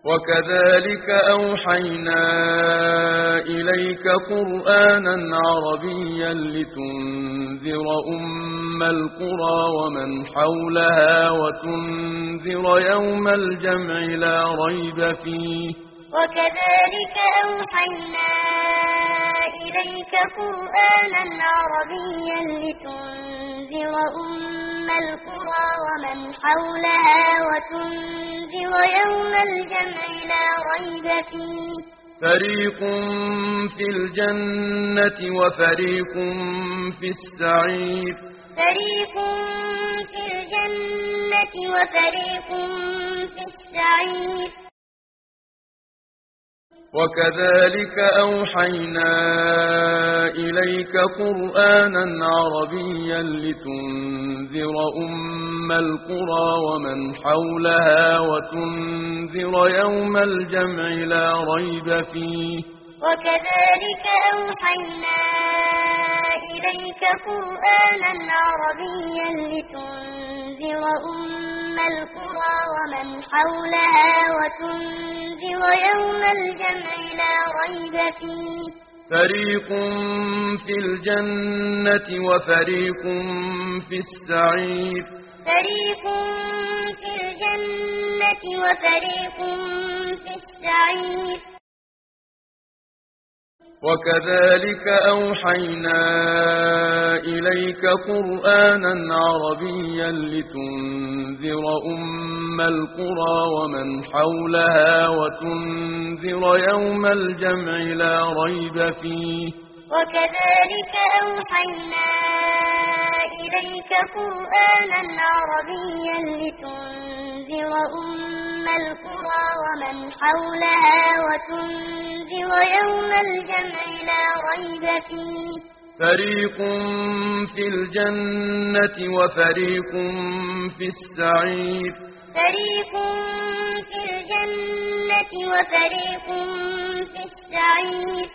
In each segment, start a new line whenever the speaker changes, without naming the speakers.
وكذلك أوحينا إليك قرآنا عربيا لتنذر أم القرى ومن حولها وتنذر يوم الجمع لا ريب فيه.
وكذلك أوحينا إليك قرآنا عربيا لتنذر أم القرى ومن حولها وتنذر يوم الجمع لا ريب فيه.
فريق في الجنة وفريق في السعير.
فريق في الجنة وفريق في السعير.
وكذلك أوحينا إليك قرآنا عربيا لتنذر أم القرى ومن حولها وتنذر يوم الجمع لا ريب فيه.
وكذلك أوحينا إليك قرآنا عربيا لتنذر أم القرى ومن حولها وتنذر يوم الجمع لا ريب فيه.
فريق في الجنة وفريق في السعير.
فريق في الجنة وفريق في السعير.
وكذلك أوحينا إليك قرآنا عربيا لتنذر أم القرى ومن حولها وتنذر يوم الجمع لا ريب فيه.
وكذلك أوحينا إليك قرآنا عربيا لتنذر أم القرى ومن حولها وتنذر يوم الجمع لا ريب فيه.
فريق في الجنة وفريق في السعير.
فريق في الجنة وفريق في السعير.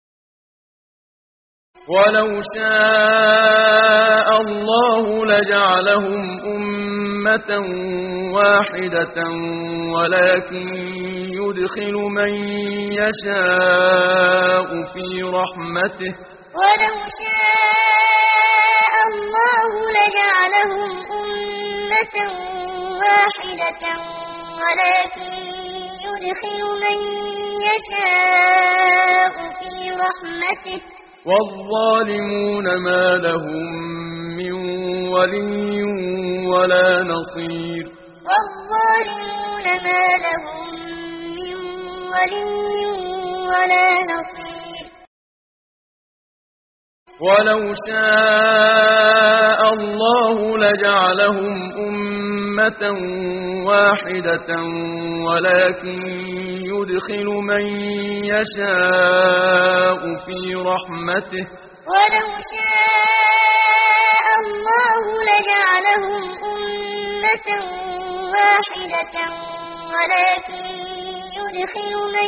ولو شاء الله لجعلهم أمة واحدة ولكن يدخل من يشاء في رحمته.
ولو شاء الله لجعلهم أمة واحدة ولكن يدخل من يشاء في رحمته.
والظالمون ما لهم من ولي ولا نصير.
والظالمون ما لهم من ولي ولا نصير.
ولو شاء الله لجعلهم أمة واحدة ولكن يدخل من يشاء في رحمته.
ولو شاء الله لجعلهم أمة واحدة ولكن يدخل من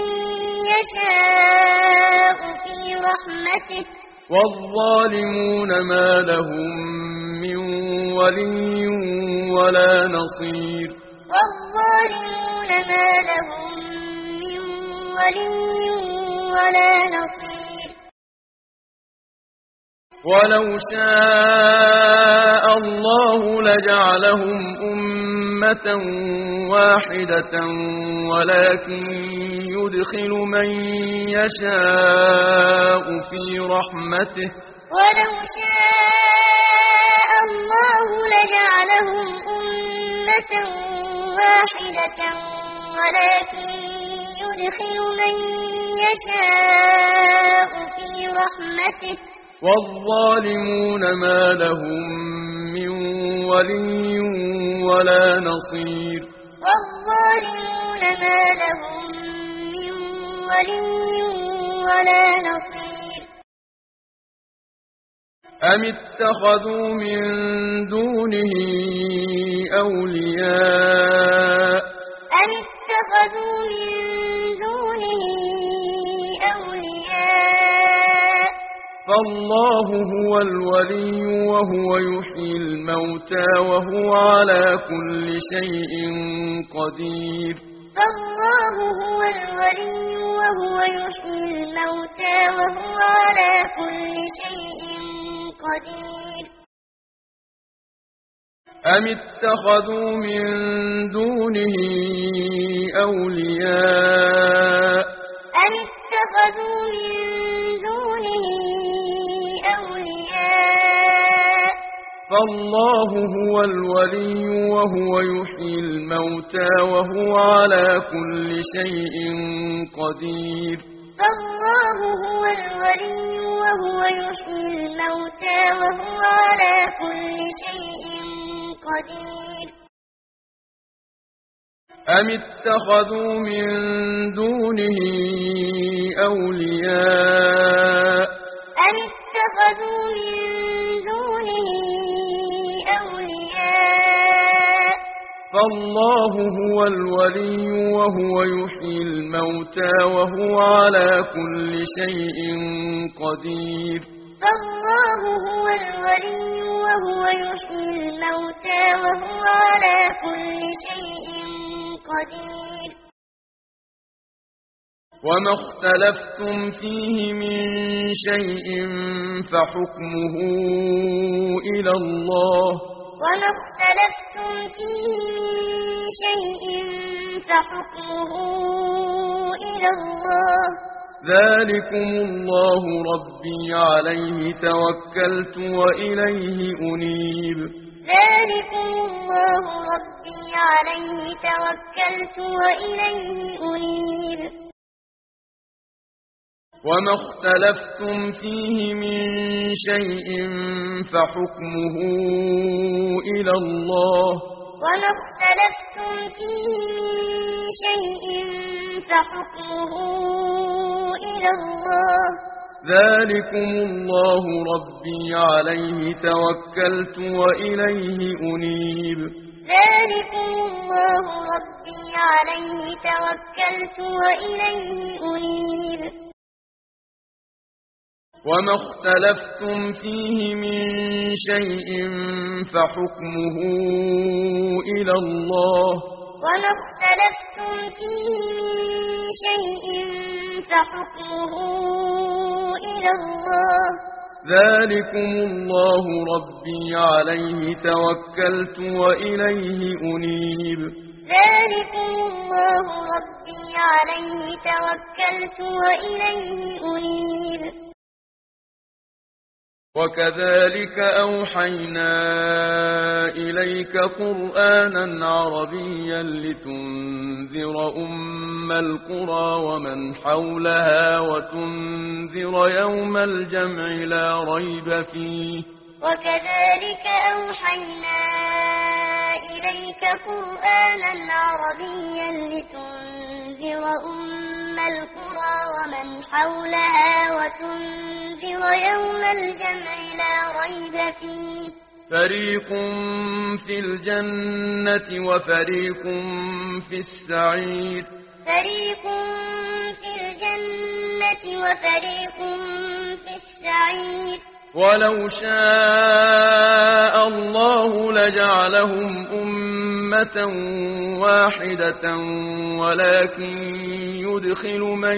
يشاء في رحمته.
والظالمون ما لهم من ولي ولا نصير.
والظالمون ما لهم من ولي ولا نصير.
ولو شاء الله لجعلهم أمة واحدة ولكن يدخل من يشاء في رحمته.
ولو شاء الله لجعلهم أمة واحدة ولكن يدخل من يشاء في رحمته.
والظالمون ما لهم من ولي ولا نصير.
والظالمون ما لهم من ولي ولا نصير.
أم اتخذوا من دونه أولياء.
أم اتخذوا من دونه أولياء.
فالله هو الولي وهو يحيي الموتى وهو على كل شيء قدير.
فالله الولي وهو يحيي الموتى وهو على كل شيء قدير
أم اتخذوا من دونه أولياء
أم اتخذوا من دونه أولياء
فالله هو الولي وهو يحيي الموتى وهو على كل شيء قدير
فالله هو الولي وهو يحيي الموتى وهو على كل شيء قدير
أم اتخذوا من دونه أولياء
أم اتخذوا من دونه أولياء
فالله هو الولي وهو يحيي الموتى وهو على كل شيء قدير
فالله هو الولي وهو يحيي الموتى وهو على كل شيء قدير
وما اختلفتم فيه من شيء فحكمه إلى الله
وما اختلفتم فيه من شيء فحكمه إلى الله
ذلكم الله ربي عليه توكلت وإليه أنيب
ذلكم الله ربي عليه توكلت وإليه أنيب
وما اختلفتم فيه من شيء فحكمه إلى الله
وما اختلفتم فيه من شيء فحكمه إلى الله
ذلكم الله ربي عليه توكلت وإليه أنيب
ذلكم الله ربي عليه توكلت وإليه أنيب
وما اختلفتم فيه من شيء فحكمه إلى الله
وما اختلفتم فيه من شيء فحكمه إلى الله
ذلكم الله ربي عليه توكلت وإليه أنيب
ذلكم الله ربي عليه توكلت وإليه أنيب
وكذلك أوحينا إليك قرآنا عربيا لتنذر أم القرى ومن حولها وتنذر يوم الجمع لا ريب فيه
وكذلك أوحينا إليك قرآنا عربيا لتنذر أم القرى ومن حولها وتنذر يوم الجمع لا ريب فيه
فريق في الجنة وفريق في السعير
فريق في الجنة وفريق في السعير
ولو شاء الله لجعلهم أمة واحدة ولكن يدخل من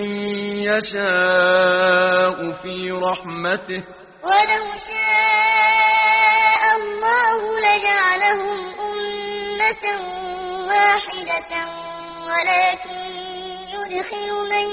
يشاء في رحمته
ولو شاء الله لجعلهم أمة واحدة ولكن يدخل من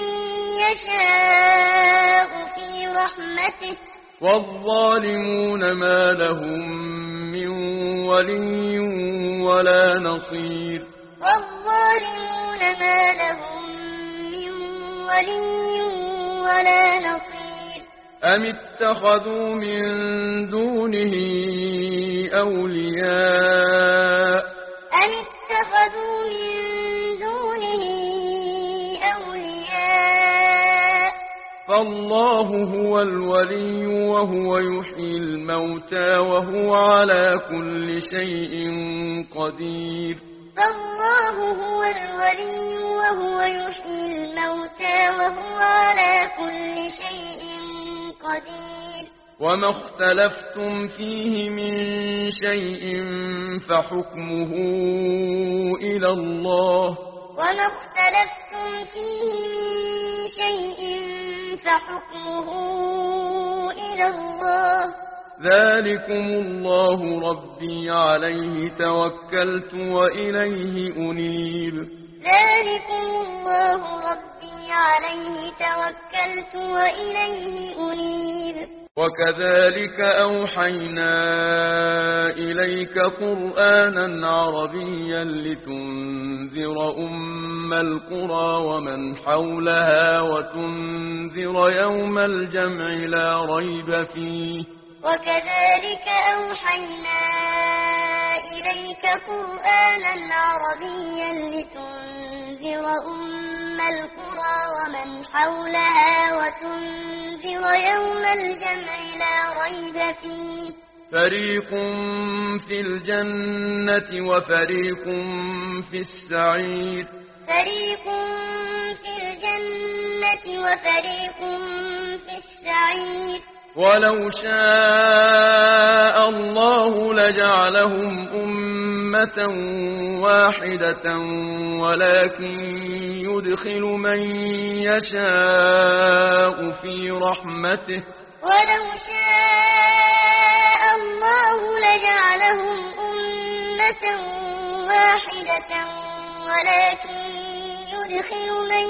يشاء في رحمته
والظالمون ما لهم من ولي ولا نصير
والظالمون ما لهم من ولي ولا نصير
أم اتخذوا من دونه أولياء
أم اتخذوا من دونه أولياء
فالله هو الولي وهو يحيي الموتى وهو على كل شيء قدير
فالله هو الولي وهو يحيي الموتى وهو على كل شيء قدير
وما اختلفتم فيه من شيء فحكمه إلى الله
وما اختلفتم فيه من شيء فحكمه إلى الله.
ذلكم الله ربي عليه توكلت وإليه أنيب.
ذلكم الله ربي عليه توكلت وإليه أنيب.
وكذلك أوحينا إليك قرآنا عربيا لتنذر أم القرى ومن حولها وتنذر يوم الجمع لا ريب فيه.
وكذلك أوحينا إليك قرآنا عربيا لتنذر أم القرى ومن حولها وتنذر يوم الجمع لا ريب فيه.
فريق في الجنة وفريق في السعير.
فريق في الجنة وفريق في السعير.
ولو شاء الله لجعلهم أمة واحدة ولكن يدخل من يشاء في رحمته.
ولو شاء الله لجعلهم أمة واحدة ولكن يدخل من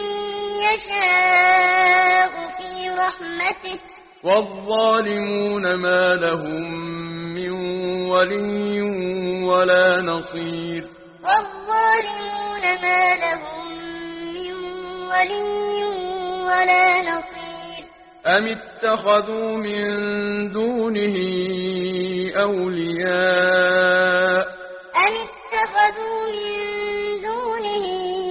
يشاء في رحمته.
والظالمون ما لهم من ولي ولا نصير.
والظالمون ما لهم من ولي ولا نصير.
أم اتخذوا من دونه أولياء.
أم اتخذوا من دونه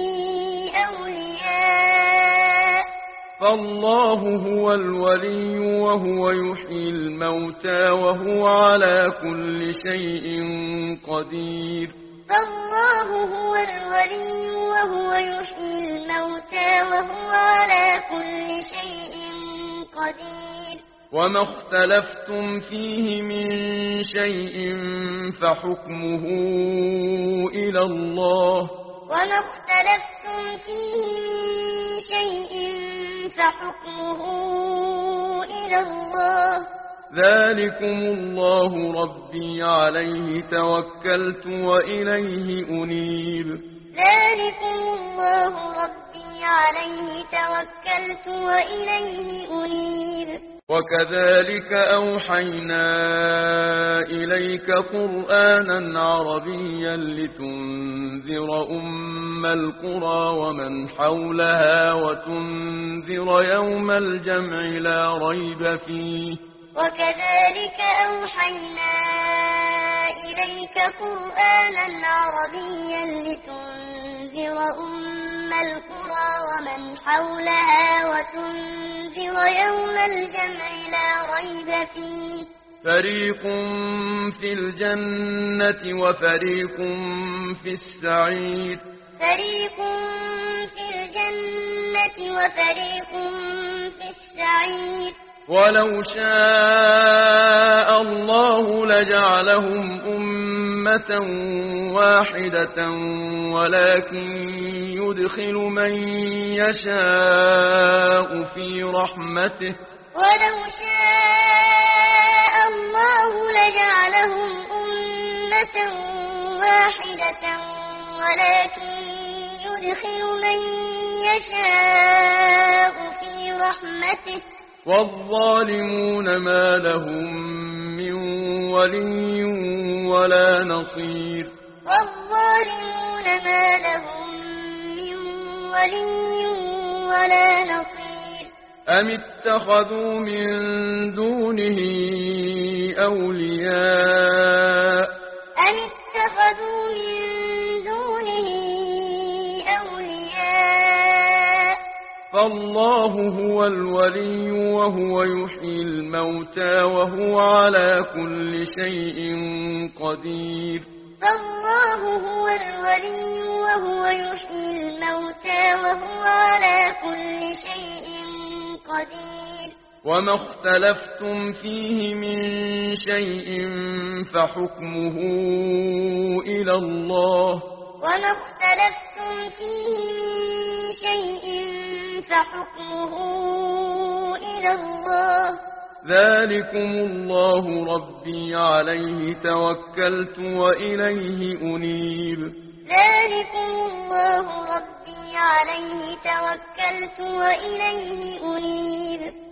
أولياء.
فالله هو الولي وهو يحيي الموتى وهو على كل شيء قدير.
فالله هو الولي وهو يحيي الموتى وهو على كل شيء قدير.
وما اختلفتم فيه من شيء فحكمه إلى الله.
وما اختلفتم فيه من شيء فحكمه إلى الله.
ذلكم الله ربي عليه توكلت وإليه أنيب.
ذلكم الله ربي عليه توكلت وإليه أنيب.
وكذلك أوحينا إليك قرآنا عربيا لتنذر أم القرى ومن حولها وتنذر يوم الجمع لا ريب فيه.
وكذلك أوحينا إليك قرآنا عربيا لتنذر أم القرى ومن حولها وتنذر يوم الجمع لا ريب فيه.
فريق في الجنة وفريق في السعير.
فريق في الجنة وفريق في السعير.
ولو شاء الله لجعلهم أمة واحدة ولكن يدخل من يشاء في رحمته.
ولو شاء الله لجعلهم أمة واحدة ولكن يدخل من يشاء في رحمته.
والظالمون ما لهم من ولي ولا نصير.
والظالمون ما لهم من ولي ولا نصير.
أم اتخذوا من دونه أولياء.
أم اتخذوا من دونه أولياء.
فالله هو الولي وهو يحيي الموتى وهو على كل شيء قدير.
فالله هو الولي وهو يحيي الموتى وهو على كل شيء قدير.
وما اختلفتم فيه من شيء فحكمه إلى الله.
وما اختلفتم فيه من شيء فحكمه إلى الله.
ذلكم الله ربي عليه توكلت وإليه أنيب.
ذلكم الله ربي عليه توكلت وإليه أنيب.